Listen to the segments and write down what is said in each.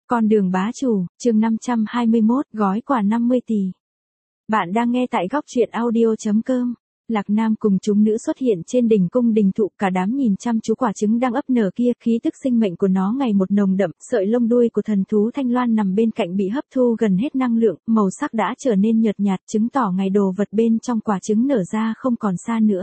Con đường bá chủ, chương 521, gói quà 50 tỷ. Bạn đang nghe tại góc truyện audio.com. Lạc Nam cùng chúng nữ xuất hiện trên đỉnh cung đình thụ, cả đám nhìn chăm chú quả trứng đang ấp nở kia, khí tức sinh mệnh của nó ngày một nồng đậm, sợi lông đuôi của thần thú Thanh Loan nằm bên cạnh bị hấp thu gần hết năng lượng, màu sắc đã trở nên nhợt nhạt, chứng tỏ ngày đồ vật bên trong quả trứng nở ra không còn xa nữa.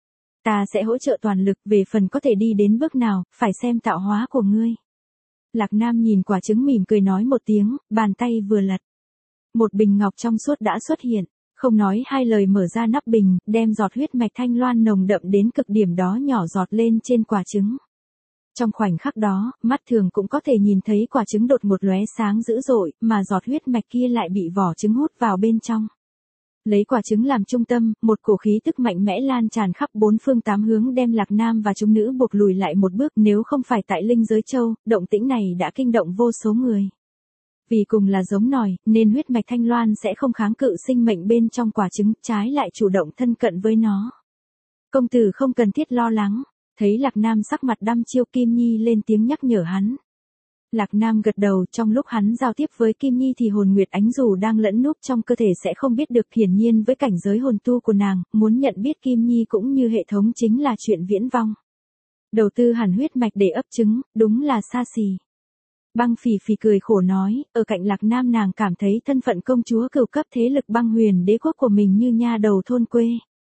Ta sẽ hỗ trợ toàn lực, về phần có thể đi đến bước nào, phải xem tạo hóa của ngươi. Lạc Nam nhìn quả trứng mỉm cười nói một tiếng, bàn tay vừa lật. Một bình ngọc trong suốt đã xuất hiện, không nói hai lời mở ra nắp bình, đem giọt huyết mạch Thanh Loan nồng đậm đến cực điểm đó nhỏ giọt lên trên quả trứng. Trong khoảnh khắc đó, mắt thường cũng có thể nhìn thấy quả trứng đột ngột lóe sáng dữ dội, mà giọt huyết mạch kia lại bị vỏ trứng hút vào bên trong. Lấy quả trứng làm trung tâm, một cổ khí tức mạnh mẽ lan tràn khắp bốn phương tám hướng đem Lạc Nam và chúng nữ buộc lùi lại một bước, nếu không phải tại Linh Giới Châu, động tĩnh này đã kinh động vô số người. Vì cùng là giống nòi, nên huyết mạch Thanh Loan sẽ không kháng cự sinh mệnh bên trong quả trứng, trái lại chủ động thân cận với nó. Công tử không cần thiết lo lắng, thấy Lạc Nam sắc mặt đăm chiêu, Kim Nhi lên tiếng nhắc nhở hắn. Lạc Nam gật đầu, trong lúc hắn giao tiếp với Kim Nhi thì hồn nguyệt ánh dù đang lẫn núp trong cơ thể sẽ không biết được, hiển nhiên với cảnh giới hồn tu của nàng, muốn nhận biết Kim Nhi cũng như hệ thống chính là chuyện viễn vong. Đầu tư hẳn huyết mạch để ấp trứng, đúng là xa xỉ. Băng Phỉ Phỉ cười khổ nói, ở cạnh Lạc Nam nàng cảm thấy thân phận công chúa cửu cấp thế lực Băng Huyền đế quốc của mình như nha đầu thôn quê.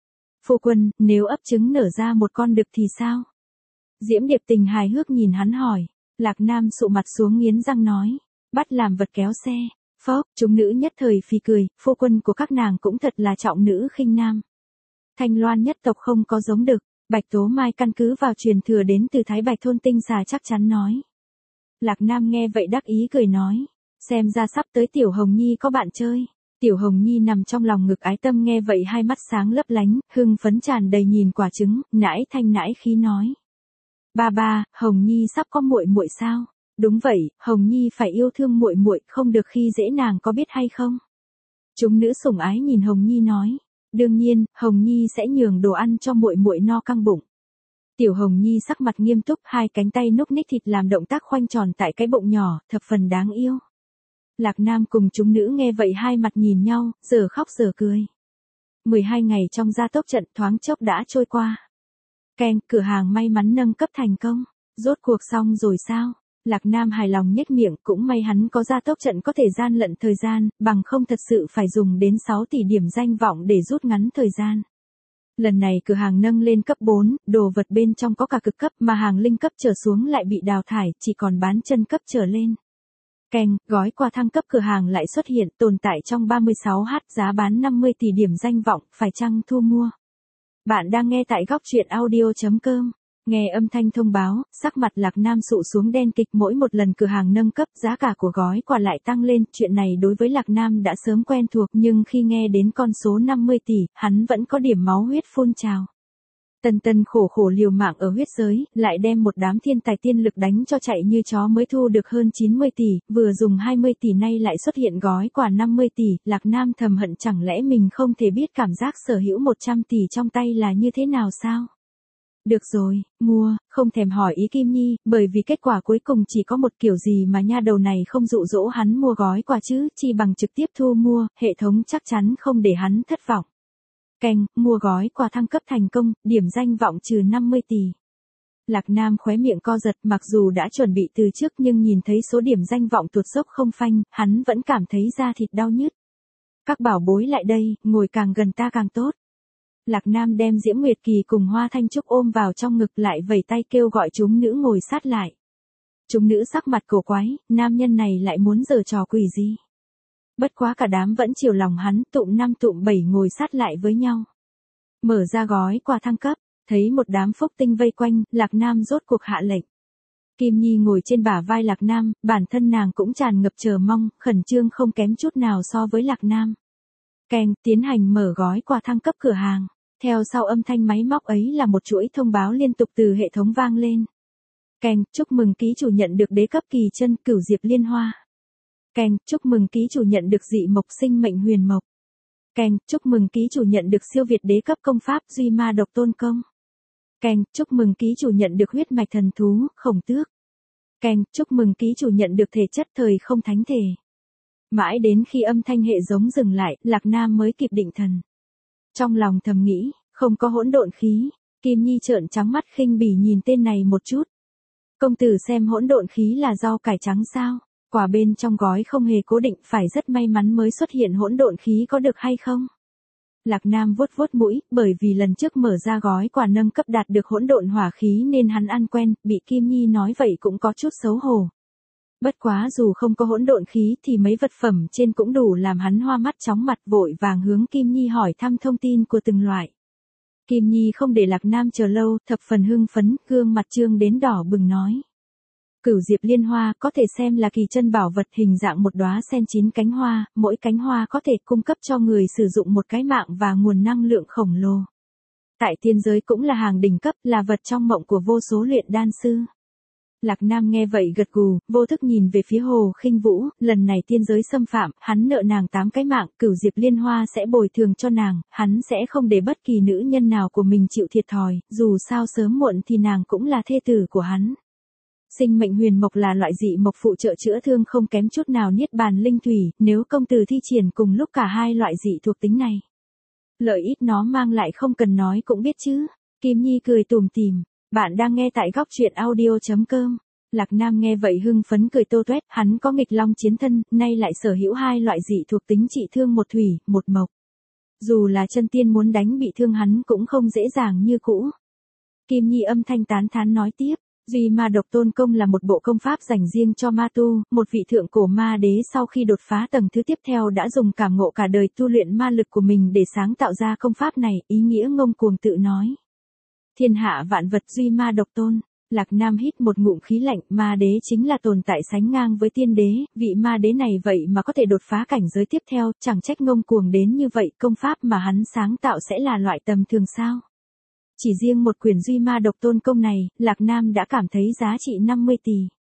Phu quân, nếu ấp trứng nở ra một con đực thì sao? Diễm Điệp Tình hài hước nhìn hắn hỏi. Lạc Nam sụ mặt xuống nghiến răng nói, bắt làm vật kéo xe. Phốc, chúng nữ nhất thời phì cười, phu quân của các nàng cũng thật là trọng nữ khinh nam. Thanh Loan nhất tộc không có giống đực, Bạch Tố Mai căn cứ vào truyền thừa đến từ Thái Bạch thôn tinh xà chắc chắn nói. Lạc Nam nghe vậy đắc ý cười nói, xem ra sắp tới Tiểu Hồng Nhi có bạn chơi. Tiểu Hồng Nhi nằm trong lòng ngực ái tâm nghe vậy hai mắt sáng lấp lánh, hưng phấn tràn đầy nhìn quả trứng, nãi thanh nãi khí nói. Ba, Hồng Nhi sắp có muội muội sao? Đúng vậy, Hồng Nhi phải yêu thương muội muội, không được khi dễ nàng có biết hay không? Chúng nữ sủng ái nhìn Hồng Nhi nói, đương nhiên, Hồng Nhi sẽ nhường đồ ăn cho muội muội no căng bụng. Tiểu Hồng Nhi sắc mặt nghiêm túc, hai cánh tay núc ních thịt làm động tác khoanh tròn tại cái bụng nhỏ, thập phần đáng yêu. Lạc Nam cùng chúng nữ nghe vậy hai mặt nhìn nhau, giờ khóc giờ cười. 12 ngày trong gia tốc trận thoáng chốc đã trôi qua. Keng, cửa hàng may mắn nâng cấp thành công. Rốt cuộc xong rồi sao? Lạc Nam hài lòng nhếch miệng, cũng may hắn có gia tốc trận có thể gian lận thời gian, bằng không thật sự phải dùng đến 6 tỷ điểm danh vọng để rút ngắn thời gian. Lần này cửa hàng nâng lên cấp 4, đồ vật bên trong có cả cực cấp mà hàng linh cấp trở xuống lại bị đào thải, chỉ còn bán chân cấp trở lên. Keng, gói quà thăng cấp cửa hàng lại xuất hiện, tồn tại trong 36h, giá bán 50 tỷ điểm danh vọng, phải chăng thu mua? Bạn đang nghe tại góc truyện audio.com. Nghe âm thanh thông báo, sắc mặt Lạc Nam sụ xuống đen kịch, mỗi một lần cửa hàng nâng cấp giá cả của gói quà lại tăng lên, chuyện này đối với Lạc Nam đã sớm quen thuộc, nhưng khi nghe đến con số 50 tỷ, hắn vẫn có điểm máu huyết phun trào. Tần khổ khổ liều mạng ở huyết giới, lại đem một đám thiên tài tiên lực đánh cho chạy như chó mới thu được hơn 90 tỷ, vừa dùng 20 tỷ nay lại xuất hiện gói quà 50 tỷ, Lạc Nam thầm hận chẳng lẽ mình không thể biết cảm giác sở hữu 100 tỷ trong tay là như thế nào sao? Được rồi, mua, không thèm hỏi ý Kim Nhi, bởi vì kết quả cuối cùng chỉ có một kiểu gì mà nha đầu này không dụ dỗ hắn mua gói quà chứ, chi bằng trực tiếp thu mua, hệ thống chắc chắn không để hắn thất vọng. Keng, mua gói quà thăng cấp thành công, điểm danh vọng trừ 50 tỷ. Lạc Nam khóe miệng co giật, mặc dù đã chuẩn bị từ trước nhưng nhìn thấy số điểm danh vọng tuột dốc không phanh, hắn vẫn cảm thấy da thịt đau nhức. Các bảo bối lại đây, ngồi càng gần ta càng tốt. Lạc Nam đem Diễm Nguyệt Kỳ cùng Hoa Thanh Trúc ôm vào trong ngực, lại vẩy tay kêu gọi chúng nữ ngồi sát lại. Chúng nữ sắc mặt cổ quái, nam nhân này lại muốn giở trò quỷ gì? Bất quá cả đám vẫn chiều lòng hắn, tụm 5 tụm 7 ngồi sát lại với nhau. Mở ra gói quà thăng cấp, thấy một đám phúc tinh vây quanh, Lạc Nam rốt cuộc hạ lệnh. Kim Nhi ngồi trên bả vai Lạc Nam, bản thân nàng cũng tràn ngập chờ mong, khẩn trương không kém chút nào so với Lạc Nam. Keng, tiến hành mở gói quà thăng cấp cửa hàng. Theo sau âm thanh máy móc ấy là một chuỗi thông báo liên tục từ hệ thống vang lên. Keng, chúc mừng ký chủ nhận được đế cấp kỳ chân Cửu Diệp Liên Hoa. Keng, chúc mừng ký chủ nhận được dị mộc sinh mệnh huyền mộc. Keng, chúc mừng ký chủ nhận được siêu việt đế cấp công pháp duy ma độc tôn công. Keng, chúc mừng ký chủ nhận được huyết mạch thần thú Khổng Tước. Keng, chúc mừng ký chủ nhận được thể chất thời không thánh thể. Mãi đến khi âm thanh hệ giống dừng lại, Lạc Nam mới kịp định thần. Trong lòng thầm nghĩ, không có hỗn độn khí. Kim Nhi trợn trắng mắt khinh bỉ nhìn tên này một chút. Công tử xem hỗn độn khí là rau cải trắng sao? Quả bên trong gói không hề cố định, phải rất may mắn mới xuất hiện hỗn độn khí có được hay không? Lạc Nam vuốt vuốt mũi, bởi vì lần trước mở ra gói quà nâng cấp đạt được hỗn độn hỏa khí nên hắn ăn quen, bị Kim Nhi nói vậy cũng có chút xấu hổ. Bất quá dù không có hỗn độn khí thì mấy vật phẩm trên cũng đủ làm hắn hoa mắt chóng mặt, vội vàng hướng Kim Nhi hỏi thăm thông tin của từng loại. Kim Nhi không để Lạc Nam chờ lâu, thập phần hưng phấn, gương mặt trương đến đỏ bừng nói. Cửu diệp liên hoa có thể xem là kỳ chân bảo vật, hình dạng một đóa sen 9 cánh hoa, mỗi cánh hoa có thể cung cấp cho người sử dụng một cái mạng và nguồn năng lượng khổng lồ. Tại tiên giới cũng là hàng đỉnh cấp, là vật trong mộng của vô số luyện đan sư. Lạc Nam nghe vậy gật gù, vô thức nhìn về phía Hồ Khinh Vũ, lần này tiên giới xâm phạm, hắn nợ nàng 8 cái mạng, cửu diệp liên hoa sẽ bồi thường cho nàng, hắn sẽ không để bất kỳ nữ nhân nào của mình chịu thiệt thòi, dù sao sớm muộn thì nàng cũng là thê tử của hắn. Sinh mệnh huyền mộc là loại dị mộc phụ trợ chữa thương không kém chút nào niết bàn linh thủy, nếu công tử thi triển cùng lúc cả hai loại dị thuộc tính này. Lợi ích nó mang lại không cần nói cũng biết chứ. Kim Nhi cười tủm tỉm. Bạn đang nghe tại góc truyện audio.com. Lạc Nam nghe vậy hưng phấn cười tô toét, hắn có nghịch long chiến thân, nay lại sở hữu hai loại dị thuộc tính trị thương một thủy, một mộc. Dù là chân tiên muốn đánh bị thương hắn cũng không dễ dàng như cũ. Kim Nhi âm thanh tán thán nói tiếp, Duy Ma Độc Tôn Công là một bộ công pháp dành riêng cho ma tu, một vị thượng cổ ma đế sau khi đột phá tầng thứ tiếp theo đã dùng cảm ngộ cả đời tu luyện ma lực của mình để sáng tạo ra công pháp này, ý nghĩa ngông cuồng tự nói. Thiên hạ vạn vật Duy Ma Độc Tôn. Lạc Nam hít một ngụm khí lạnh, ma đế chính là tồn tại sánh ngang với tiên đế, vị ma đế này vậy mà có thể đột phá cảnh giới tiếp theo, chẳng trách ngông cuồng đến như vậy, công pháp mà hắn sáng tạo sẽ là loại tầm thường sao? Chỉ riêng một quyển Duy Ma Độc Tôn Công này, Lạc Nam đã cảm thấy giá trị 50 tỷ.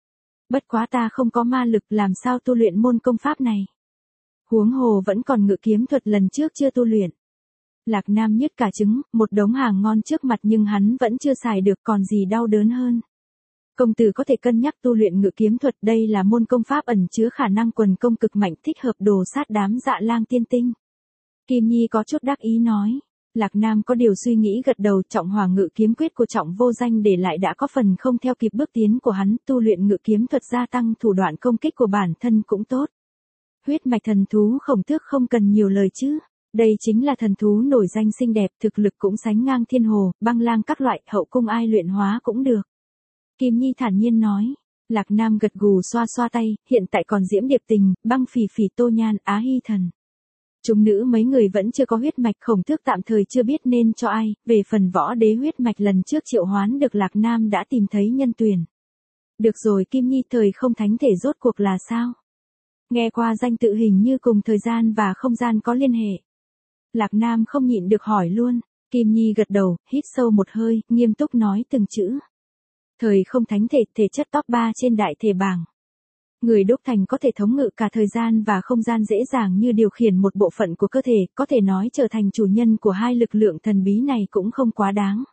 Bất quá ta không có ma lực, làm sao tu luyện môn công pháp này? Huống hồ vẫn còn ngự kiếm thuật lần trước chưa tu luyện. Lạc Nam nhứt cả trứng, một đống hàng ngon trước mặt nhưng hắn vẫn chưa xài được, còn gì đau đớn hơn. Công tử có thể cân nhắc tu luyện ngự kiếm thuật, đây là môn công pháp ẩn chứa khả năng quần công cực mạnh, thích hợp đồ sát đám Dạ Lang tiên tinh. Kim Nhi có chút đắc ý nói. Lạc Nam có điều suy nghĩ gật đầu, trọng hỏa ngự kiếm quyết của Trọng Vô Danh để lại đã có phần không theo kịp bước tiến của hắn, tu luyện ngự kiếm thuật gia tăng thủ đoạn công kích của bản thân cũng tốt. Huyết mạch thần thú Khổng Tước không cần nhiều lời chứ. Đây chính là thần thú nổi danh xinh đẹp, thực lực cũng sánh ngang Thiên Hồ, Băng Lang các loại, hậu cung ai luyện hóa cũng được. Kim Nhi thản nhiên nói. Lạc Nam gật gù xoa xoa tay, hiện tại còn Diễm Điệp Tình, Băng Phỉ Phỉ, Tô Nhan, Á Hy Thần. Chúng nữ mấy người vẫn chưa có huyết mạch, Khổng Tước tạm thời chưa biết nên cho ai, về phần võ đế huyết mạch lần trước triệu hoán được Lạc Nam đã tìm thấy nhân tuyển. Được rồi Kim Nhi, thời không thánh thể rốt cuộc là sao? Nghe qua danh tự hình như cùng thời gian và không gian có liên hệ. Lạc Nam không nhịn được hỏi luôn. Kim Nhi gật đầu, hít sâu một hơi, nghiêm túc nói từng chữ. Thời không thánh thể, thể chất top 3 trên đại thể bảng. Người đúc thành có thể thống ngự cả thời gian và không gian dễ dàng như điều khiển một bộ phận của cơ thể, có thể nói trở thành chủ nhân của hai lực lượng thần bí này cũng không quá đáng.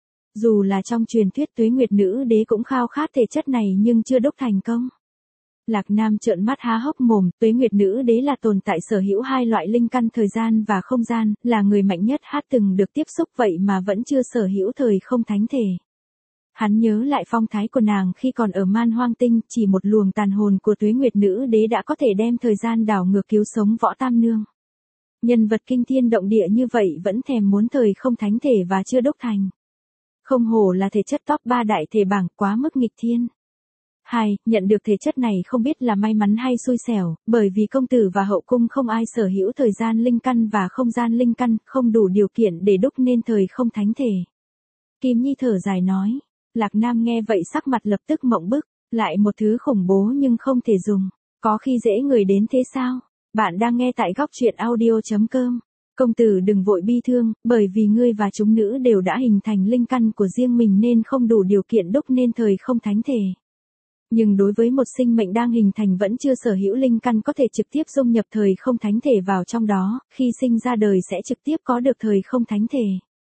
Dù là trong truyền thuyết Tuế Nguyệt Nữ Đế cũng khao khát thể chất này nhưng chưa đúc thành công. Lạc Nam trợn mắt há hốc mồm, Tuế Nguyệt Nữ Đế là tồn tại sở hữu hai loại linh căn thời gian và không gian, là người mạnh nhất hát từng được tiếp xúc vậy mà vẫn chưa sở hữu thời không thánh thể. Hắn nhớ lại phong thái của nàng khi còn ở Man Hoang Tinh, chỉ một luồng tàn hồn của Tuế Nguyệt Nữ Đế đã có thể đem thời gian đảo ngược cứu sống Võ Tam Nương. Nhân vật kinh thiên động địa như vậy vẫn thèm muốn thời không thánh thể và chưa đúc thành. Không hổ là thể chất top 3 đại thể bảng, quá mức nghịch thiên. 2. Nhận được thể chất này không biết là may mắn hay xui xẻo, bởi vì công tử và hậu cung không ai sở hữu thời gian linh căn và không gian linh căn, không đủ điều kiện để đúc nên thời không thánh thể. Kim Nhi thở dài nói. Lạc Nam nghe vậy sắc mặt lập tức mộng bức, lại một thứ khủng bố nhưng không thể dùng, có khi dễ người đến thế sao? Bạn đang nghe tại góc truyện audio.com. Công tử đừng vội bi thương, bởi vì ngươi và chúng nữ đều đã hình thành linh căn của riêng mình nên không đủ điều kiện đúc nên thời không thánh thể. Nhưng đối với một sinh mệnh đang hình thành vẫn chưa sở hữu linh căn có thể trực tiếp dung nhập thời không thánh thể vào trong đó, khi sinh ra đời sẽ trực tiếp có được thời không thánh thể.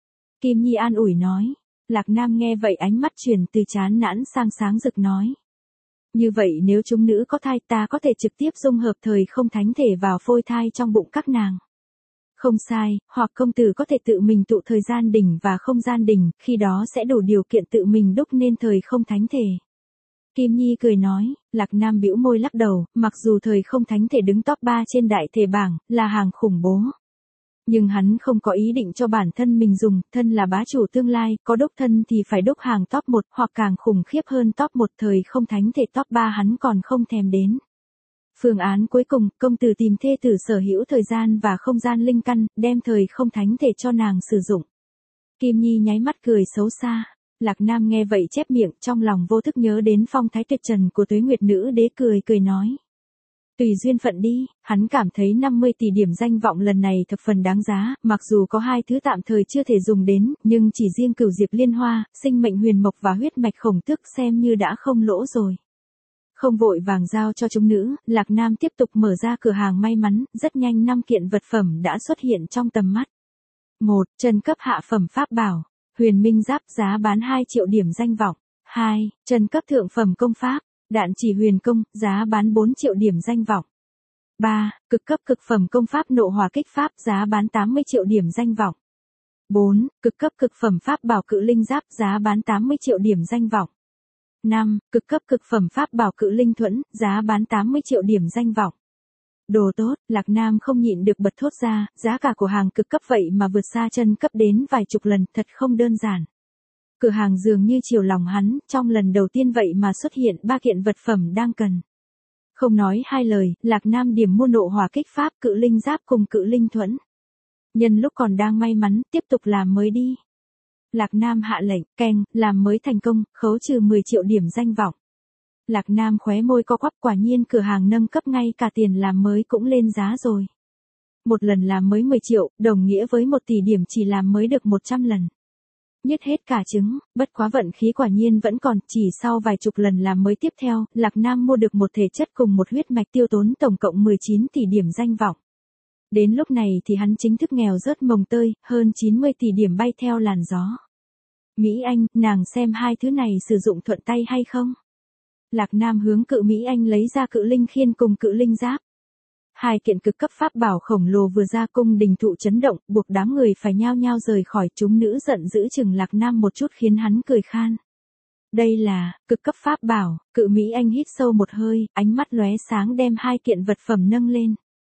Kim Nhi an ủi nói. Lạc Nam nghe vậy ánh mắt chuyển từ chán nản sang sáng rực nói. Như vậy nếu chúng nữ có thai ta có thể trực tiếp dung hợp thời không thánh thể vào phôi thai trong bụng các nàng. Không sai, hoặc công tử có thể tự mình tụ thời gian đỉnh và không gian đỉnh, khi đó sẽ đủ điều kiện tự mình đúc nên thời không thánh thể. Kim Nhi cười nói, Lạc Nam bĩu môi lắc đầu, mặc dù thời không thánh thể đứng top 3 trên đại thể bảng, là hàng khủng bố. Nhưng hắn không có ý định cho bản thân mình dùng, thân là bá chủ tương lai, có đúc thân thì phải đúc hàng top 1 hoặc càng khủng khiếp hơn top 1 thời không thánh thể top 3 hắn còn không thèm đến. Phương án cuối cùng, công tử tìm thê tử sở hữu thời gian và không gian linh căn, đem thời không thánh thể cho nàng sử dụng. Kim Nhi nháy mắt cười xấu xa. Lạc Nam nghe vậy chép miệng, trong lòng vô thức nhớ đến phong thái tuyệt trần của Tuế Nguyệt Nữ Đế, cười nói. Tùy duyên phận đi, hắn cảm thấy 50 tỷ điểm danh vọng lần này thập phần đáng giá, mặc dù có hai thứ tạm thời chưa thể dùng đến, nhưng chỉ riêng Cửu Diệp Liên Hoa, sinh mệnh huyền mộc và huyết mạch khổng tước xem như đã không lỗ rồi. Không vội vàng giao cho chúng nữ, Lạc Nam tiếp tục mở ra cửa hàng may mắn, rất nhanh 5 kiện vật phẩm đã xuất hiện trong tầm mắt. 1. Chân cấp hạ phẩm pháp bảo, Huyền Minh Giáp giá bán 2 triệu điểm danh vọng. 2. Chân cấp thượng phẩm công pháp, Đạn Chỉ Huyền Công, giá bán 4 triệu điểm danh vọng. 3. Cực cấp cực phẩm công pháp Nộ Hỏa Kích Pháp, giá bán 80 triệu điểm danh vọng. 4. Cực cấp cực phẩm pháp bảo Cự Linh Giáp, giá bán 80 triệu điểm danh vọng. 5. Cực cấp cực phẩm pháp bảo Cự Linh Thuẫn, giá bán 80 triệu điểm danh vọng. Đồ tốt, Lạc Nam không nhịn được bật thốt ra, giá cả của hàng cực cấp vậy mà vượt xa chân cấp đến vài chục lần, thật không đơn giản. Cửa hàng dường như chiều lòng hắn, trong lần đầu tiên vậy mà xuất hiện 3 kiện vật phẩm đang cần. Không nói hai lời, Lạc Nam điểm mua Nộ Hỏa Kích Pháp, Cự Linh Giáp cùng Cự Linh Thuẫn. Nhân lúc còn đang may mắn, tiếp tục làm mới đi. Lạc Nam hạ lệnh, keng, làm mới thành công, khấu trừ 10 triệu điểm danh vọng. Lạc Nam khóe môi co quắp, quả nhiên cửa hàng nâng cấp ngay cả tiền làm mới cũng lên giá rồi. Một lần làm mới 10 triệu, đồng nghĩa với 1 tỷ điểm chỉ làm mới được 100 lần. Nhất hết cả trứng, bất quá vận khí quả nhiên vẫn còn, chỉ sau vài chục lần làm mới tiếp theo, Lạc Nam mua được một thể chất cùng một huyết mạch tiêu tốn tổng cộng 19 tỷ điểm danh vọng. Đến lúc này thì hắn chính thức nghèo rớt mồng tơi, hơn 90 tỷ điểm bay theo làn gió. Mỹ Anh, nàng xem hai thứ này sử dụng thuận tay hay không? Lạc Nam hướng Cự Mỹ Anh lấy ra Cự Linh Khiên cùng Cự Linh Giáp. Hai kiện cực cấp pháp bảo khổng lồ vừa ra, cung đình thụ chấn động, buộc đám người phải nhao nhao rời khỏi, chúng nữ giận dữ chừng Lạc Nam một chút khiến hắn cười khan. Đây là cực cấp pháp bảo. Cự Mỹ Anh hít sâu một hơi, ánh mắt lóe sáng đem hai kiện vật phẩm nâng lên.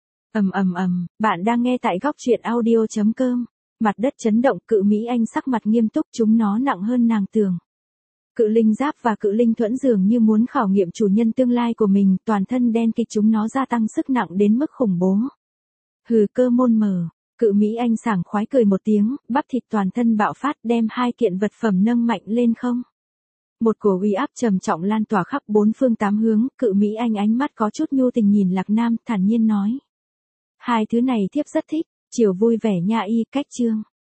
Bạn đang nghe tại góc truyện audio.com. Mặt đất chấn động, Cự Mỹ Anh sắc mặt nghiêm túc, chúng nó nặng hơn nàng tưởng. Cự Linh Giáp và Cự Linh Thuẫn dường như muốn khảo nghiệm chủ nhân tương lai của mình, toàn thân đen kịt, chúng nó gia tăng sức nặng đến mức khủng bố. Hừ, cơ môn mờ. Cự Mỹ Anh sảng khoái cười một tiếng, bắp thịt toàn thân bạo phát, đem hai kiện vật phẩm nâng mạnh lên không. Một cổ uy áp trầm trọng lan tỏa khắp bốn phương tám hướng, Cự Mỹ Anh ánh mắt có chút nhu tình nhìn Lạc Nam, thản nhiên nói. Hai thứ này thiếp rất thích, chiều vui vẻ nha y, cách chương.